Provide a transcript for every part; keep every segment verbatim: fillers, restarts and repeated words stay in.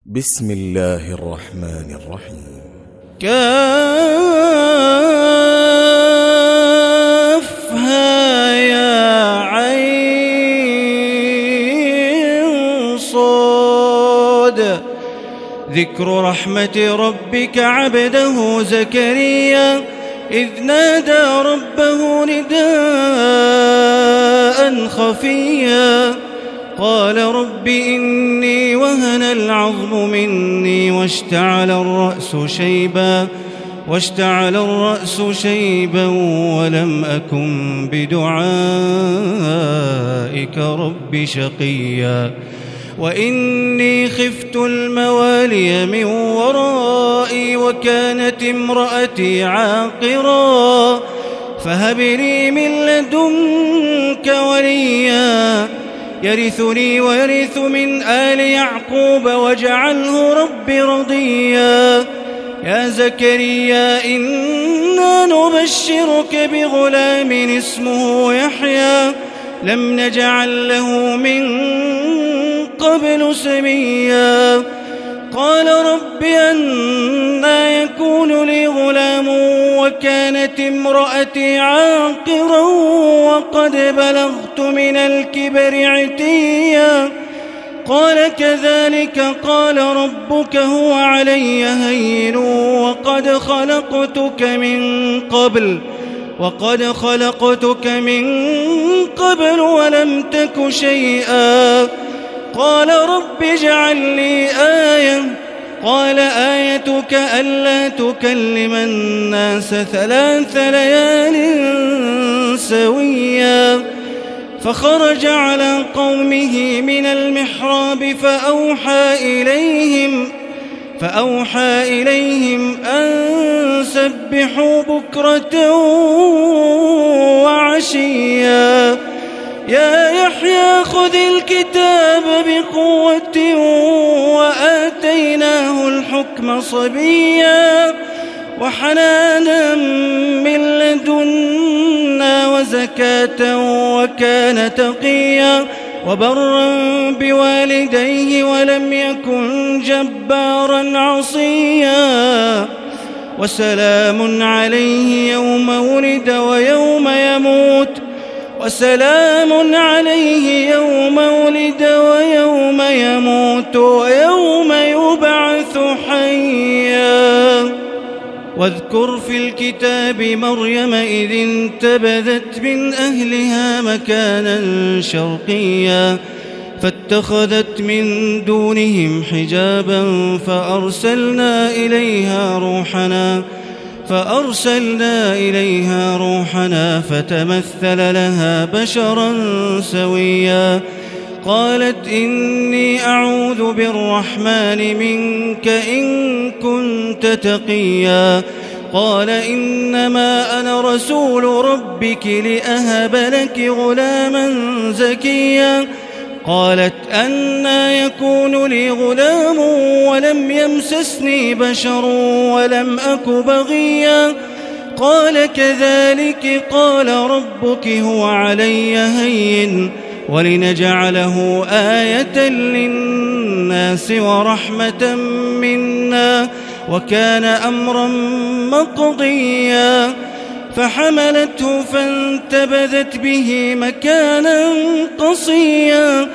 بسم الله الرحمن الرحيم. كافها يا عين صاد. ذكر رحمة ربك عبده زكريا إذ نادى ربه نداء خفيا قال رب إني وهن العظم مني واشتعل الرأس شيبا واشتعل الرأس شيبا ولم أكن بدعائك رب شقيا وإني خفت الموالي من ورائي وكانت امرأتي عاقرا فهب لي من لدنك وليا يرثني ويرث من آل يعقوب واجعله رب رضيا. يا زكريا إنا نبشرك بغلام اسمه يحيى لم نجعل له من قبل سميا. قال رب أنى يكون لي غلام وكانت امرأتي عاقرا وقد بلغت من الكبر عتيا. قال كذلك قال ربك هو علي هين وقد خلقتك من قبل وقد خلقتك من قبل ولم تك شيئا. قال رب اجعل لي آية قال آيتك ألا تكلم الناس ثلاث ليال سويا. فخرج على قومه من المحراب فأوحى إليهم فأوحى إليهم أن سبحوا بكرة وعشيا. يا يحيى خذ الكتاب بقوة وآتيناه الحكم صبيا وحنانا من لدنا وزكاة وكان تقيا وبرا بوالديه ولم يكن جبارا عصيا. وسلام عليه يوم ولد ويوم يموت وسلام عليه يوم ولد ويوم يموت ويوم يبعث حيا. واذكر في الكتاب مريم إذ انتبذت من أهلها مكانا شرقيا فاتخذت من دونهم حجابا فأرسلنا إليها روحنا فأرسلنا إليها روحنا فتمثل لها بشرا سويا. قالت إني أعوذ بالرحمن منك إن كنت تقيا. قال إنما أنا رسول ربك لأهب لك غلاما زكيا. قالت أنى يكون لي غلام ولم يمسسني بشر ولم أك بغيا. قال كذلك قال ربك هو علي هين ولنجعله آية للناس ورحمة منا وكان أمرا مقضيا. فحملته فانتبذت به مكانا قصيا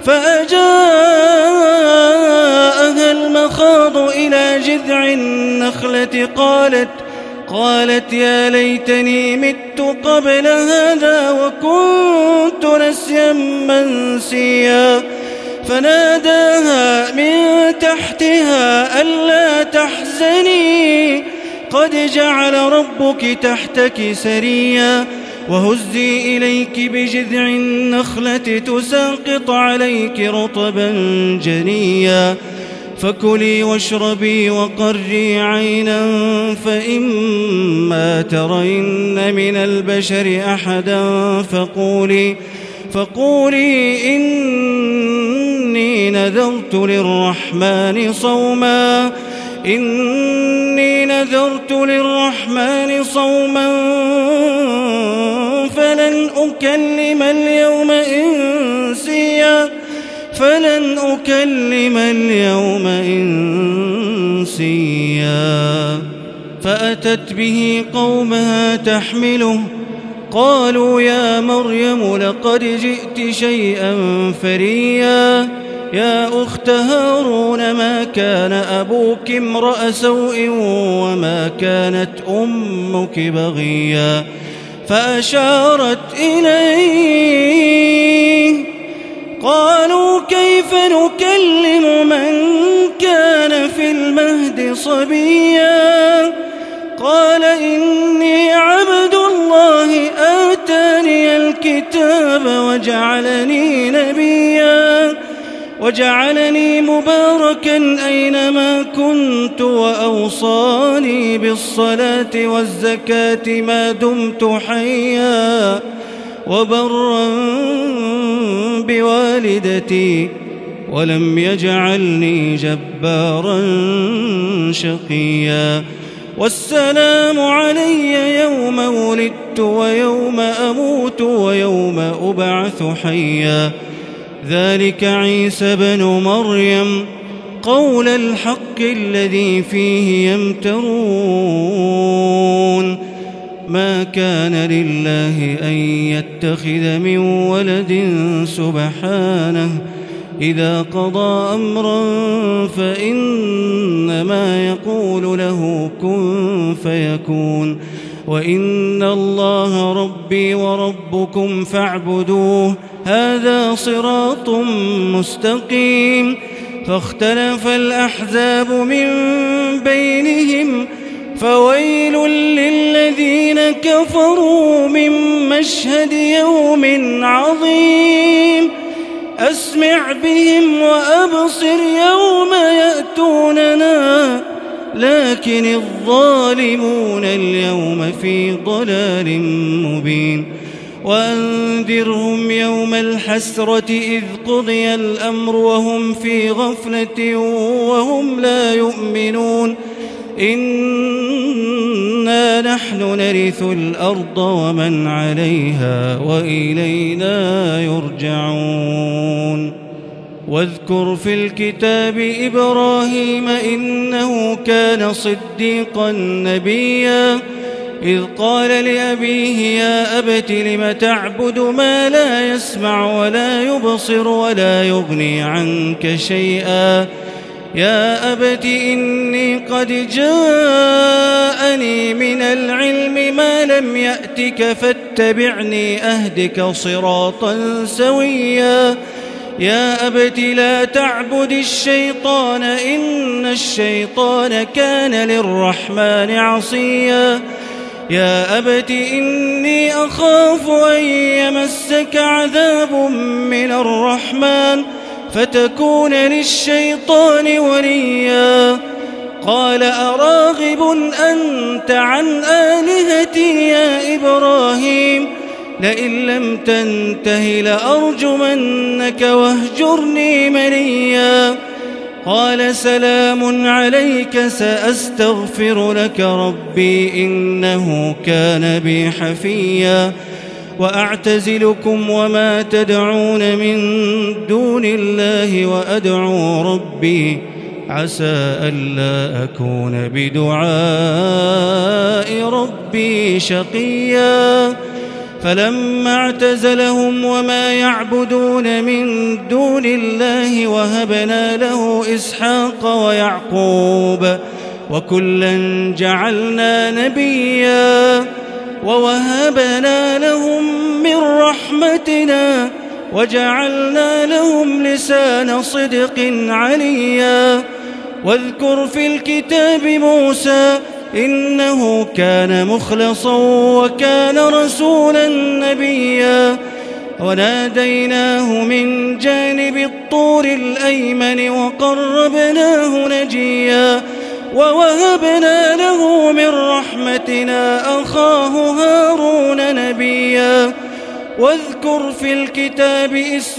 فأجاءها المخاض إلى جذع النخلة قالت قالت يا ليتني مت قبل هذا وكنت نسيا منسيا. فناداها من تحتها ألا تحزني قد جعل ربك تحتك سريا وهزي إليك بجذع النخلة تساقط عليك رطبا جنيا. فكلي واشربي وقري عينا فإما ترين من البشر أحدا فقولي فقولي إني نذرت للرحمن صوما إني نذرت للرحمن صوما فلن أكلم اليوم إنسيا. فلن أكلم اليوم إنسيا فأتت به قومها تحمله قالوا يا مريم لقد جئت شيئا فريا يا أخت هارون ما كان أبوك امرأ سوء وما كانت أمك بغيا فأشارت إليه قالوا كيف نكلم من كان في المهد صبيا قال إني عبد الله آتاني الكتاب وجعلني نبيا وجعلني مباركا أينما كنت وأوصاني بالصلاة والزكاة ما دمت حيا وبرا بوالدتي ولم يجعلني جبارا شقيا والسلام علي يوم ولدت ويوم أموت ويوم أبعث حيا ذلك عيسى بن مريم قول الحق الذي فيه يمترون ما كان لله أن يتخذ من ولد سبحانه إذا قضى أمرا فإنما يقول له كن فيكون وإن الله ربي وربكم فاعبدوه هذا صراط مستقيم فاختلف الأحزاب من بينهم فويل للذين كفروا من مشهد يوم عظيم أسمع بهم وأبصر يوم يأتوننا لكن الظالمون اليوم في ضلال مبين وأنذرهم يوم الحسرة إذ قضي الأمر وهم في غفلة وهم لا يؤمنون إنا نحن نرث الأرض ومن عليها وإلينا يرجعون واذكر في الكتاب إبراهيم إنه كان صديقا نبيا إذ قال لأبيه يا أبت لم تعبد ما لا يسمع ولا يبصر ولا يغني عنك شيئا يا أبت إني قد جاءني من العلم ما لم يأتك فاتبعني أهدك صراطا سويا يا أبت لا تعبد الشيطان إن الشيطان كان للرحمن عصيا يا أبت إني أخاف أن يمسك عذاب من الرحمن فتكون للشيطان وليا قال أراغب أنت عن آلهتي يا إبراهيم لئن لم تنته لأرجمنك واهجرني مليا قال سلام عليك سأستغفر لك ربي إنه كان بي حفيا وأعتزلكم وما تدعون من دون الله وأدعو ربي عسى ألا أكون بدعاء ربي شقيا فلما اعتزلهم وما يعبدون من دون الله وهبنا له إسحاق ويعقوب وكلا جعلنا نبيا ووهبنا لهم من رحمتنا وجعلنا لهم لسان صدق عليا واذكر في الكتاب موسى إنه كان مخلصا وكان رسولا نبيا وناديناه من جانب الطور الأيمن وقربناه نجيا ووهبنا له من رحمتنا أخاه هارون نبيا واذكر في الكتاب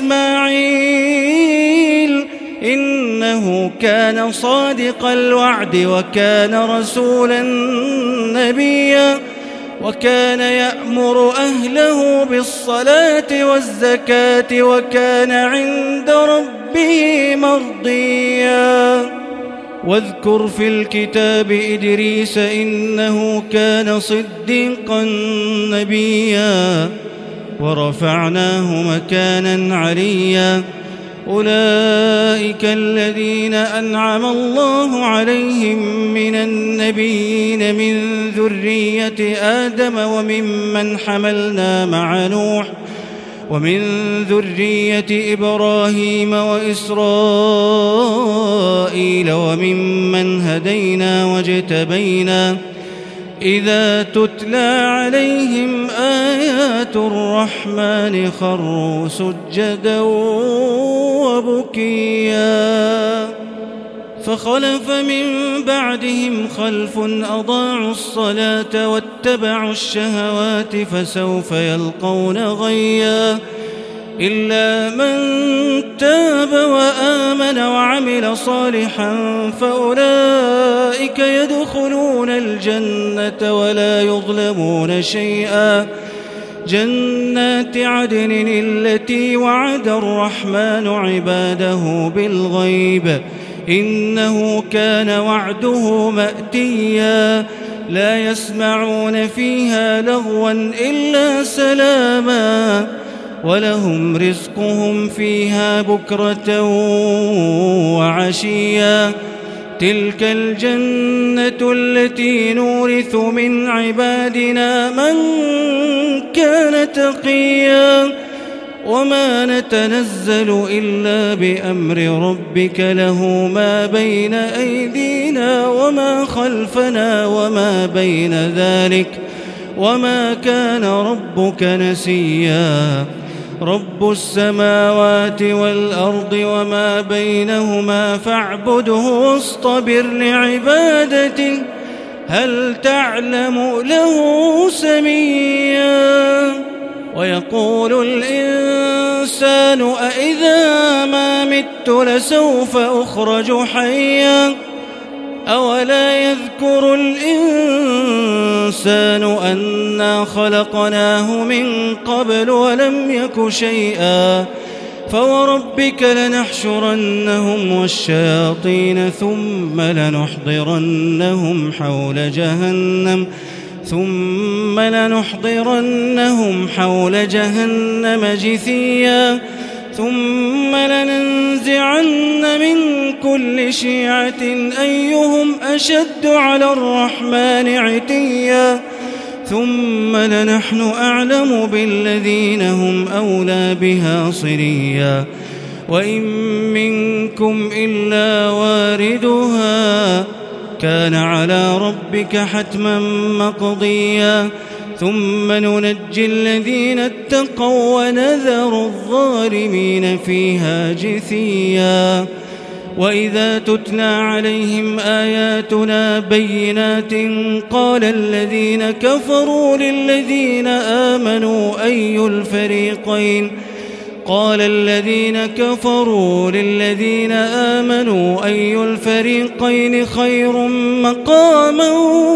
إسماعيل إنه كان صادق الوعد وكان رسولا نبيا وكان يأمر أهله بالصلاة والزكاة وكان عند ربه ربه مرضيا واذكر في الكتاب إدريس إنه كان صديقا نبيا ورفعناه مكانا عليا أولئك الذين أنعم الله عليهم من النبيين من ذرية آدم وممن حملنا مع نوح ومن ذرية إبراهيم وإسرائيل وممن هدينا واجتبينا إذا تتلى عليهم آيات الرحمن خروا سجدا وبكيا فخلف من بعدهم خلف أضاعوا الصلاة واتبعوا الشهوات فسوف يلقون غيا إلا من تاب وآمن وعمل صالحا فأولئك يدخلون الجنة ولا يظلمون شيئا جنات عدن التي وعد الرحمن عباده بالغيب إنه كان وعده مأتيا لا يسمعون فيها لغوا إلا سلاما ولهم رزقهم فيها بكرة وعشيا تلك الجنة التي نورث من عبادنا من كان تقيا وما نتنزل إلا بأمر ربك له ما بين أيدينا وما خلفنا وما بين ذلك وما كان ربك نسيا رب السماوات والأرض وما بينهما فاعبده واصطبر لعبادته هل تعلم له سميا ويقول الإنسان أإذا ما مت لسوف أخرج حيا أولا يذكر الإنسان أنا خلقناه من قبل ولم يك شيئا فوربك لنحشرنهم والشياطين ثم لنحضرنهم حول جهنم ثم لنحضرنهم حول جهنم جثيا ثم لننزعن من كل شيعة أيهم أشد على الرحمن عتيا ثم لنحن أعلم بالذين هم أولى بها صليا وإن منكم إلا واردها كان على ربك حتما مقضيا ثم ننجي الذين اتقوا ونذر الظالمين فيها جثيا وإذا تتلى عليهم آياتنا بينات قال الذين كفروا للذين آمنوا أي الفريقين قال الذين كفروا للذين آمنوا أي الفريقين خير مقاما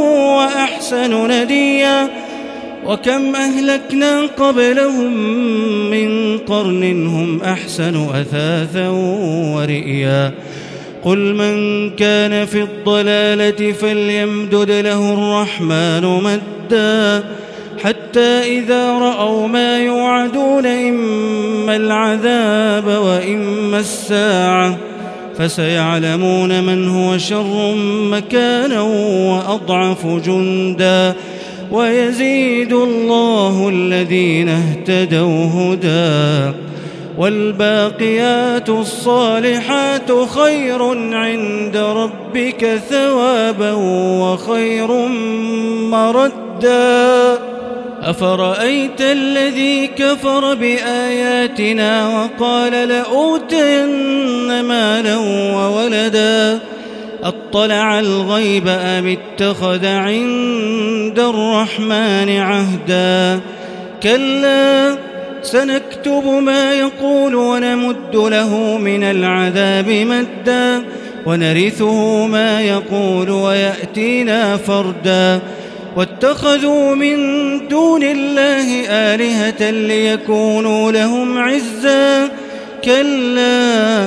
وأحسن نديا وكم أهلكنا قبلهم من قرن هم أحسن أثاثا ورئيا قل من كان في الضلالة فليمدد له الرحمن مدا حتى إذا رأوا ما يوعدون إما العذاب وإما الساعة فسيعلمون من هو شر مكانا وأضعف جندا ويزيد الله الذين اهتدوا هدى والباقيات الصالحات خير عند ربك ثوابا وخير مردا أفرأيت الذي كفر بآياتنا وقال لأوتين مالا وولدا أطلع الغيب أم اتخذ عند الرحمن عهدا كلا سنكتب ما يقول ونمد له من العذاب مدا ونرثه ما يقول ويأتينا فردا واتخذوا من دون الله آلهة ليكونوا لهم عزا كلا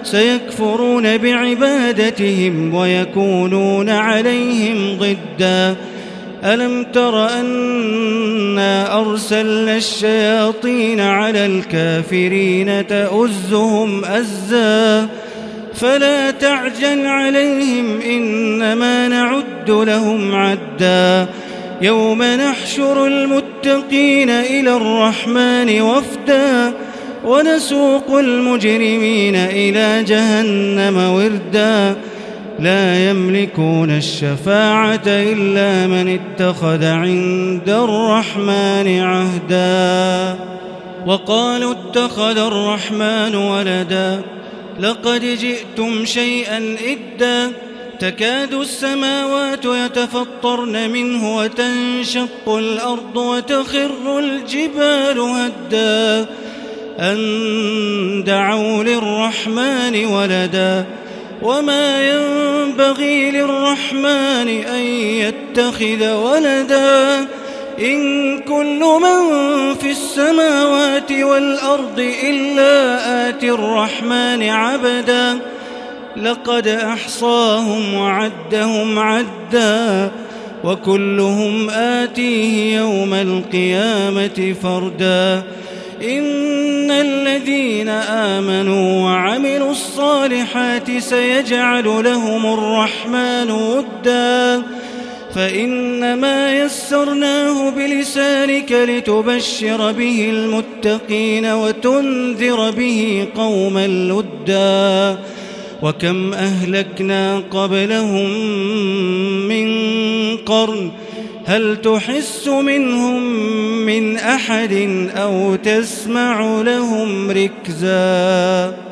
سيكفرون بعبادتهم ويكونون عليهم ضدا ألم تر أنا أرسلنا الشياطين على الكافرين تؤزهم أزا فلا تعجل عليهم إنما نعد لهم عدا يوم نحشر المتقين إلى الرحمن وفدا ونسوق المجرمين إلى جهنم وردا لا يملكون الشفاعة إلا من اتخذ عند الرحمن عهدا وقالوا اتخذ الرحمن ولدا لقد جئتم شيئا إدا تكاد السماوات يتفطرن منه وتنشق الأرض وتخر الجبال هدا أن دعوا للرحمن ولدا وما ينبغي للرحمن أن يتخذ ولدا إن كل من في السماوات والأرض إلا آتي الرحمن عبدا لقد أحصاهم وعدهم عدا وكلهم آتيه يوم القيامة فردا إن الذين آمنوا وعملوا الصالحات سيجعل لهم الرحمن ودا فإنما يسرناه بلسانك لتبشر به المتقين وتنذر به قوما لدا وكم أهلكنا قبلهم من قرن هل تحس منهم من أحد أو تسمع لهم ركزا.